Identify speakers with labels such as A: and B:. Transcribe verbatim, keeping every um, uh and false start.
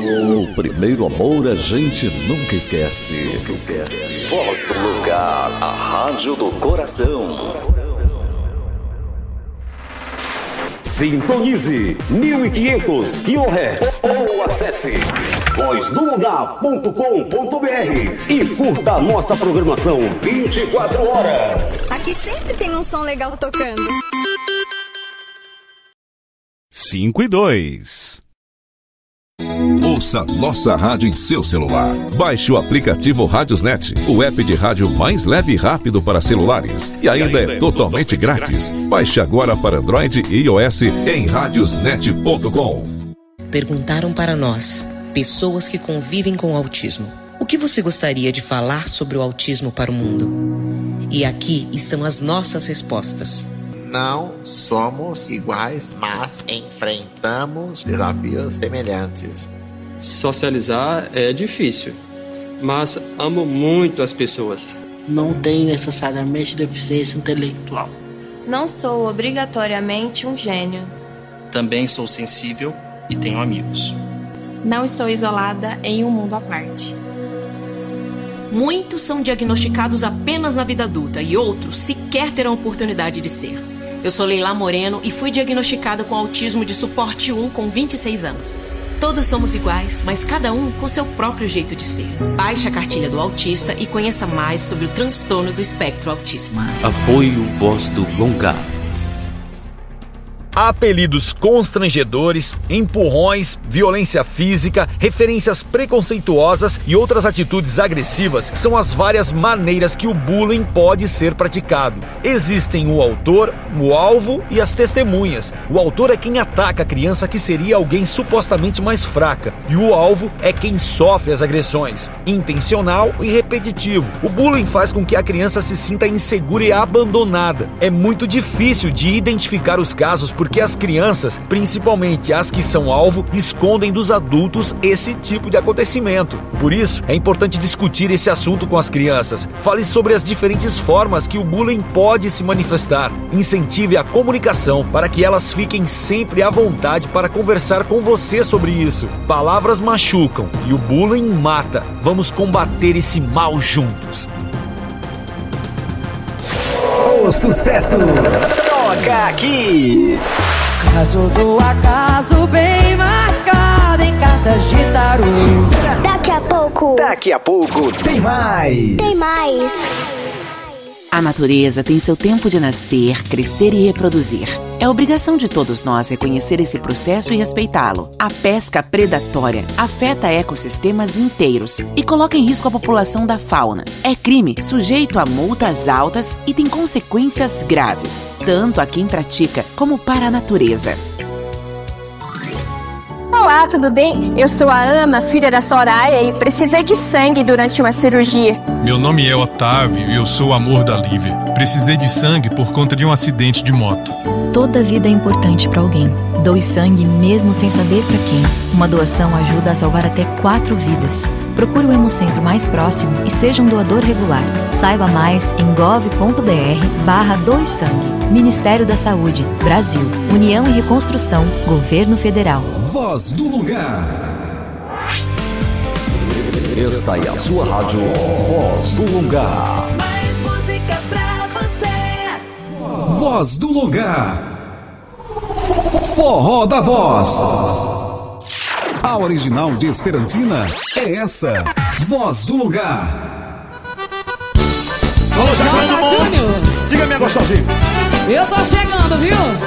A: O primeiro amor a gente nunca esquece. Nunca esquece. Voz do Lugar, a rádio do coração.
B: Sintonize mil e quinhentos quilohertz ou acesse voz do lugar ponto com ponto br e curta a nossa programação vinte e quatro horas.
C: Aqui sempre tem um som legal tocando.
D: cinco e dois.
E: Ouça nossa rádio em seu celular. Baixe o aplicativo Radiosnet, o app de rádio mais leve e rápido para celulares. E ainda é totalmente grátis. Baixe agora para Android e iOS em radiosnet ponto com.
F: Perguntaram para nós, pessoas que convivem com o autismo, o que você gostaria de falar sobre o autismo para o mundo? E aqui estão as nossas respostas.
G: Não somos iguais, mas enfrentamos desafios semelhantes.
H: Socializar é difícil, mas amo muito as pessoas.
I: Não tenho necessariamente deficiência intelectual.
J: Não sou obrigatoriamente um gênio.
K: Também sou sensível e tenho amigos.
L: Não estou isolada em um mundo à parte.
M: Muitos são diagnosticados apenas na vida adulta e outros sequer terão oportunidade de ser. Eu sou Leila Moreno e fui diagnosticada com autismo de suporte um com vinte e seis anos. Todos somos iguais, mas cada um com seu próprio jeito de ser. Baixe a cartilha do autista e conheça mais sobre o transtorno do espectro autista.
N: Apoio Voz do Lugar.
O: Apelidos constrangedores, empurrões, violência física, referências preconceituosas e outras atitudes agressivas são as várias maneiras que o bullying pode ser praticado. Existem o autor, o alvo e as testemunhas. O autor é quem ataca a criança, que seria alguém supostamente mais fraca, e o alvo é quem sofre as agressões, intencional e repetitivo. O bullying faz com que a criança se sinta insegura e abandonada. É muito difícil de identificar os casos porque as crianças, principalmente as que são alvo, escondem dos adultos esse tipo de acontecimento. Por isso, é importante discutir esse assunto com as crianças. Fale sobre as diferentes formas que o bullying pode se manifestar. Incentive a comunicação para que elas fiquem sempre à vontade para conversar com você sobre isso. Palavras machucam e o bullying mata. Vamos combater esse mal juntos.
B: O sucesso toca aqui.
P: Caso do acaso bem marcado em cartas de tarô.
Q: Daqui a pouco.
B: Daqui a pouco tem mais.
Q: Tem mais.
R: A natureza tem seu tempo de nascer, crescer e reproduzir. É obrigação de todos nós reconhecer esse processo e respeitá-lo. A pesca predatória afeta ecossistemas inteiros e coloca em risco a população da fauna. É crime sujeito a multas altas e tem consequências graves, tanto a quem pratica como para a natureza.
S: Olá, tudo bem? Eu sou a Ama, filha da Soraya, e precisei de sangue durante uma cirurgia.
T: Meu nome é Otávio e eu sou o amor da Lívia. Precisei de sangue por conta de um acidente de moto.
U: Toda vida é importante para alguém. Doe sangue mesmo sem saber para quem. Uma doação ajuda a salvar até quatro vidas. Procure o Hemocentro mais próximo e seja um doador regular. Saiba mais em gov.br barra doe sangue. Ministério da Saúde, Brasil, União e Reconstrução, Governo Federal.
B: Voz do Lugar. Esta é a sua rádio Voz do Lugar.
P: Mais música pra você.
B: Voz do Lugar. Forró da Voz. A original de Esperantina é essa. Voz do Lugar.
V: Vamos chegando, Júnior. Diga, minha gostosinha.
W: Eu tô chegando, viu?